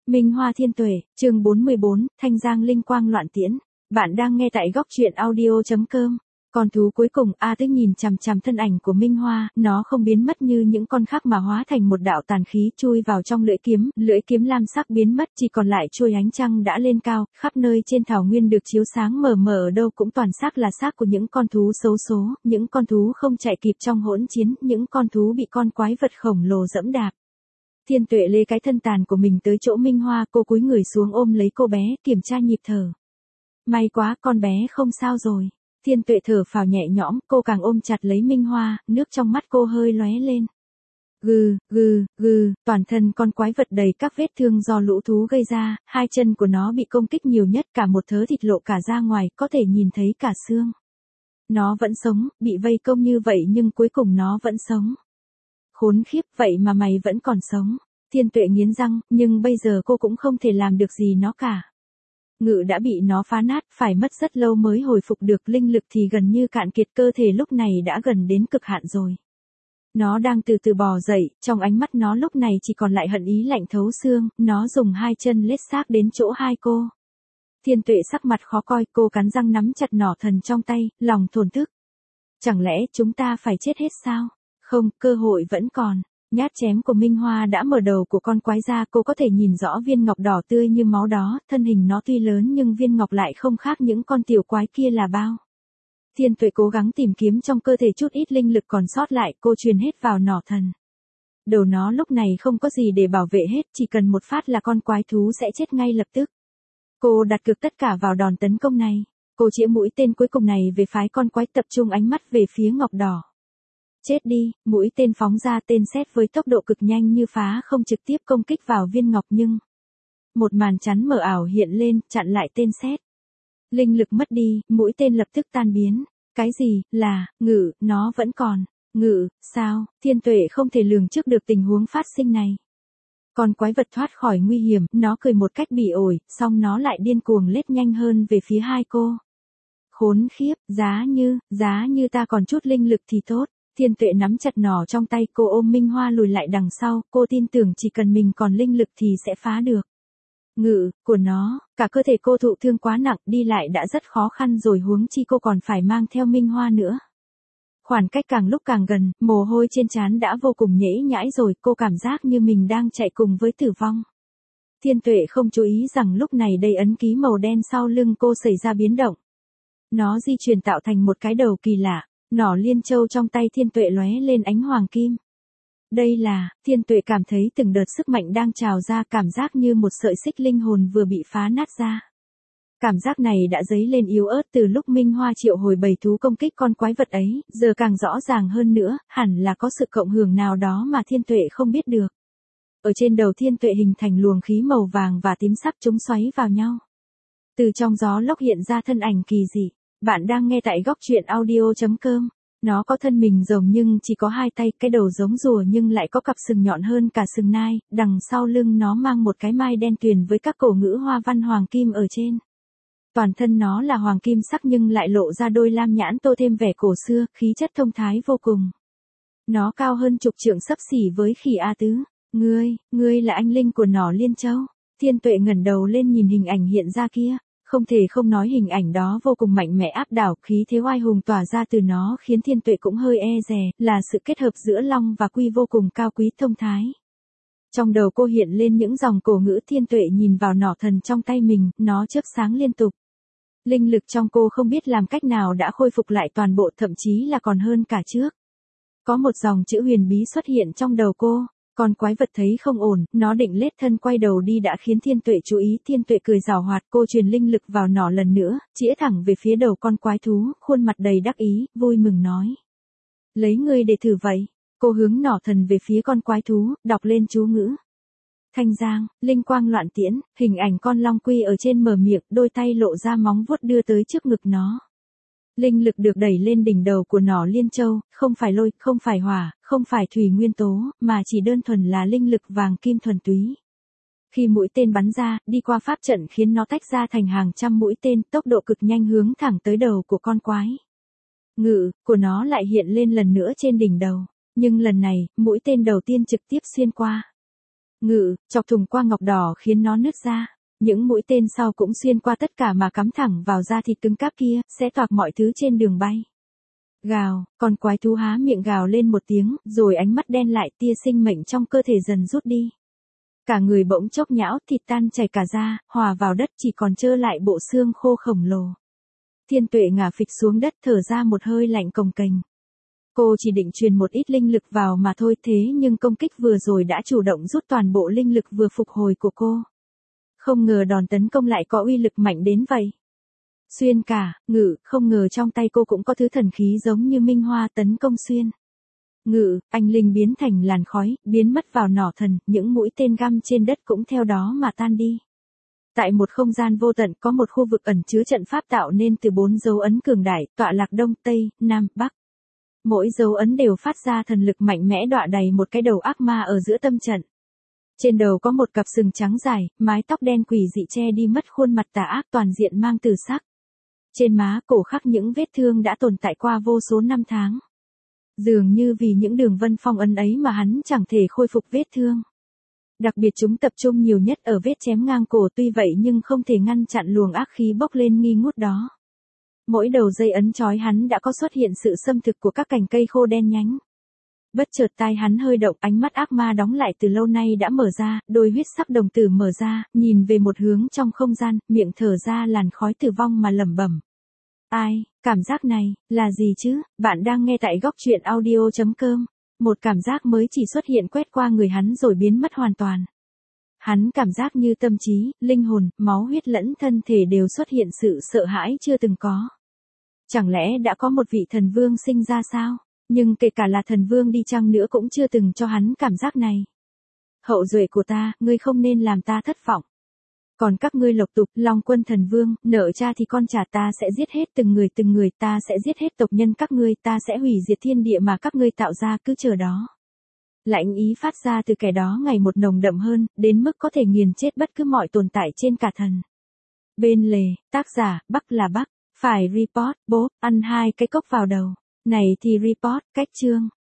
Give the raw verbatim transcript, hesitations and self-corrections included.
Minh Hoa Thiên Tuệ, chương bốn mươi bốn, Thanh Giang Linh Quang Loạn Tiễn. Bạn đang nghe tại góc truyện audio.com. Con thú cuối cùng, A Tứ nhìn chằm chằm thân ảnh của Minh Hoa, nó không biến mất như những con khác mà hóa thành một đạo tàn khí chui vào trong lưỡi kiếm, lưỡi kiếm lam sắc biến mất, chỉ còn lại chuôi ánh trăng đã lên cao, khắp nơi trên thảo nguyên được chiếu sáng mờ mờ, ở đâu cũng toàn xác là xác của những con thú xấu số, những con thú không chạy kịp trong hỗn chiến, những con thú bị con quái vật khổng lồ dẫm đạp. Thiên Tuệ lấy cái thân tàn của mình tới chỗ Minh Hoa, cô cúi người xuống ôm lấy cô bé, kiểm tra nhịp thở. May quá, con bé không sao rồi. Thiên Tuệ thở phào nhẹ nhõm, cô càng ôm chặt lấy Minh Hoa, nước trong mắt cô hơi lóe lên. Gừ, gừ, gừ, toàn thân con quái vật đầy các vết thương do lũ thú gây ra, hai chân của nó bị công kích nhiều nhất, cả một thớ thịt lộ cả ra ngoài, có thể nhìn thấy cả xương. Nó vẫn sống, bị vây công như vậy nhưng cuối cùng nó vẫn sống. Khốn khiếp, vậy mà mày vẫn còn sống. Thiên Tuệ nghiến răng, nhưng bây giờ cô cũng không thể làm được gì nó cả. Ngự đã bị nó phá nát, phải mất rất lâu mới hồi phục được, linh lực thì gần như cạn kiệt, cơ thể lúc này đã gần đến cực hạn rồi. Nó đang từ từ bò dậy, trong ánh mắt nó lúc này chỉ còn lại hận ý lạnh thấu xương, nó dùng hai chân lết xác đến chỗ hai cô. Thiên Tuệ sắc mặt khó coi, cô cắn răng nắm chặt nỏ thần trong tay, lòng thổn thức. Chẳng lẽ chúng ta phải chết hết sao? Không, cơ hội vẫn còn. Nhát chém của Minh Hoa đã mở đầu của con quái ra, cô có thể nhìn rõ viên ngọc đỏ tươi như máu đó, thân hình nó tuy lớn nhưng viên ngọc lại không khác những con tiểu quái kia là bao. Thiên Tuệ cố gắng tìm kiếm trong cơ thể chút ít linh lực còn sót lại, cô truyền hết vào nỏ thần. Đầu nó lúc này không có gì để bảo vệ hết, chỉ cần một phát là con quái thú sẽ chết ngay lập tức. Cô đặt cược tất cả vào đòn tấn công này. Cô chĩa mũi tên cuối cùng này về phái con quái, tập trung ánh mắt về phía ngọc đỏ. Chết đi, mũi tên phóng ra, tên sét với tốc độ cực nhanh như phá không trực tiếp công kích vào viên ngọc, nhưng một màn chắn mờ ảo hiện lên, chặn lại tên sét. Linh lực mất đi, mũi tên lập tức tan biến. Cái gì, là, ngự, nó vẫn còn. Ngự, sao? Thiên Tuệ không thể lường trước được tình huống phát sinh này. Con quái vật thoát khỏi nguy hiểm, nó cười một cách bỉ ổi, xong nó lại điên cuồng lết nhanh hơn về phía hai cô. Khốn khiếp, giá như, giá như ta còn chút linh lực thì tốt. Thiên Tuệ nắm chặt nỏ trong tay, cô ôm Minh Hoa lùi lại đằng sau, cô tin tưởng chỉ cần mình còn linh lực thì sẽ phá được. Ngự, của nó, cả cơ thể cô thụ thương quá nặng, đi lại đã rất khó khăn rồi, huống chi cô còn phải mang theo Minh Hoa nữa. Khoảng cách càng lúc càng gần, mồ hôi trên trán đã vô cùng nhễ nhãi rồi, cô cảm giác như mình đang chạy cùng với tử vong. Thiên Tuệ không chú ý rằng lúc này đây ấn ký màu đen sau lưng cô xảy ra biến động. Nó di chuyển tạo thành một cái đầu kỳ lạ. Nỏ liên châu trong tay Thiên Tuệ lóe lên ánh hoàng kim. Đây là, Thiên Tuệ cảm thấy từng đợt sức mạnh đang trào ra, cảm giác như một sợi xích linh hồn vừa bị phá nát ra. Cảm giác này đã dấy lên yếu ớt từ lúc Minh Hoa triệu hồi bầy thú công kích con quái vật ấy, giờ càng rõ ràng hơn nữa, hẳn là có sự cộng hưởng nào đó mà Thiên Tuệ không biết được. Ở trên đầu Thiên Tuệ hình thành luồng khí màu vàng và tím sắc, chúng xoáy vào nhau. Từ trong gió lốc hiện ra thân ảnh kỳ dị. Bạn đang nghe tại góc truyện audio.com. Nó có thân mình rồng nhưng chỉ có hai tay, cái đầu giống rùa nhưng lại có cặp sừng nhọn hơn cả sừng nai, đằng sau lưng nó mang một cái mai đen tuyền với các cổ ngữ hoa văn hoàng kim ở trên. Toàn thân nó là hoàng kim sắc nhưng lại lộ ra đôi lam nhãn tô thêm vẻ cổ xưa, khí chất thông thái vô cùng. Nó cao hơn chục trượng, xấp xỉ với khỉ A Tứ. Ngươi, ngươi là anh linh của nỏ Liên Châu. Thiên Tuệ ngẩng đầu lên nhìn hình ảnh hiện ra kia. Không thể không nói hình ảnh đó vô cùng mạnh mẽ áp đảo, khí thế oai hùng tỏa ra từ nó khiến Thiên Tuệ cũng hơi e dè, là sự kết hợp giữa long và quy vô cùng cao quý thông thái. Trong đầu cô hiện lên những dòng cổ ngữ, Thiên Tuệ nhìn vào nỏ thần trong tay mình, nó chớp sáng liên tục. Linh lực trong cô không biết làm cách nào đã khôi phục lại toàn bộ, thậm chí là còn hơn cả trước. Có một dòng chữ huyền bí xuất hiện trong đầu cô. Con quái vật thấy không ổn, nó định lết thân quay đầu đi đã khiến Thiên Tuệ chú ý. Thiên Tuệ cười giảo hoạt, cô truyền linh lực vào nỏ lần nữa, chĩa thẳng về phía đầu con quái thú, khuôn mặt đầy đắc ý, vui mừng nói. Lấy ngươi để thử vậy. Cô hướng nỏ thần về phía con quái thú, đọc lên chú ngữ. Thanh Giang, Linh Quang Loạn Tiễn, hình ảnh con long quy ở trên mở miệng, đôi tay lộ ra móng vuốt đưa tới trước ngực nó. Linh lực được đẩy lên đỉnh đầu của nỏ Liên Châu, không phải lôi, không phải hỏa, không phải thủy nguyên tố, mà chỉ đơn thuần là linh lực vàng kim thuần túy. Khi mũi tên bắn ra, đi qua pháp trận khiến nó tách ra thành hàng trăm mũi tên, tốc độ cực nhanh hướng thẳng tới đầu của con quái. Ngự, của nó lại hiện lên lần nữa trên đỉnh đầu, nhưng lần này, mũi tên đầu tiên trực tiếp xuyên qua. Ngự, chọc thùng qua ngọc đỏ khiến nó nứt ra. Những mũi tên sau cũng xuyên qua tất cả mà cắm thẳng vào da thịt cứng cáp kia, xé toạc mọi thứ trên đường bay. Gào, con quái thú há miệng gào lên một tiếng, rồi ánh mắt đen lại, tia sinh mệnh trong cơ thể dần rút đi. Cả người bỗng chốc nhão, thịt tan chảy cả da, hòa vào đất chỉ còn trơ lại bộ xương khô khổng lồ. Thiên Tuệ ngả phịch xuống đất thở ra một hơi lạnh cồng kềnh. Cô chỉ định truyền một ít linh lực vào mà thôi, thế nhưng công kích vừa rồi đã chủ động rút toàn bộ linh lực vừa phục hồi của cô. Không ngờ đòn tấn công lại có uy lực mạnh đến vậy. Xuyên cả, Ngự, không ngờ trong tay cô cũng có thứ thần khí giống như Minh Hoa tấn công xuyên. Ngự, anh linh biến thành làn khói, biến mất vào nỏ thần, những mũi tên găm trên đất cũng theo đó mà tan đi. Tại một không gian vô tận có một khu vực ẩn chứa trận pháp tạo nên từ bốn dấu ấn cường đại, tọa lạc đông, tây, nam, bắc. Mỗi dấu ấn đều phát ra thần lực mạnh mẽ đọa đầy một cái đầu ác ma ở giữa tâm trận. Trên đầu có một cặp sừng trắng dài, mái tóc đen quỷ dị che đi mất khuôn mặt tà ác toàn diện mang tử sắc. Trên má cổ khắc những vết thương đã tồn tại qua vô số năm tháng. Dường như vì những đường vân phong ấn ấy mà hắn chẳng thể khôi phục vết thương. Đặc biệt chúng tập trung nhiều nhất ở vết chém ngang cổ, tuy vậy nhưng không thể ngăn chặn luồng ác khí bốc lên nghi ngút đó. Mỗi đầu dây ấn trói hắn đã có xuất hiện sự xâm thực của các cành cây khô đen nhánh. Bất chợt tai hắn hơi động, ánh mắt ác ma đóng lại từ lâu nay đã mở ra, đôi huyết sắc đồng tử mở ra, nhìn về một hướng trong không gian, miệng thở ra làn khói tử vong mà lẩm bẩm. Ai, cảm giác này, là gì chứ? Bạn đang nghe tại góc truyện audio chấm com. Một cảm giác mới chỉ xuất hiện quét qua người hắn rồi biến mất hoàn toàn. Hắn cảm giác như tâm trí, linh hồn, máu huyết lẫn thân thể đều xuất hiện sự sợ hãi chưa từng có. Chẳng lẽ đã có một vị thần vương sinh ra sao? Nhưng kể cả là thần vương đi chăng nữa cũng chưa từng cho hắn cảm giác này. Hậu duệ của ta, ngươi không nên làm ta thất vọng. Còn các ngươi lộc tục, Long Quân thần vương, nợ cha thì con trả, ta sẽ giết hết từng người từng người, ta sẽ giết hết tộc nhân các ngươi, ta sẽ hủy diệt thiên địa mà các ngươi tạo ra, cứ chờ đó. Lãnh ý phát ra từ kẻ đó ngày một nồng đậm hơn, đến mức có thể nghiền chết bất cứ mọi tồn tại trên cả thần. Bên lề, tác giả, Bắc là Bắc, phải report, bốp, ăn hai cái cốc vào đầu. Này thì report, cách chương.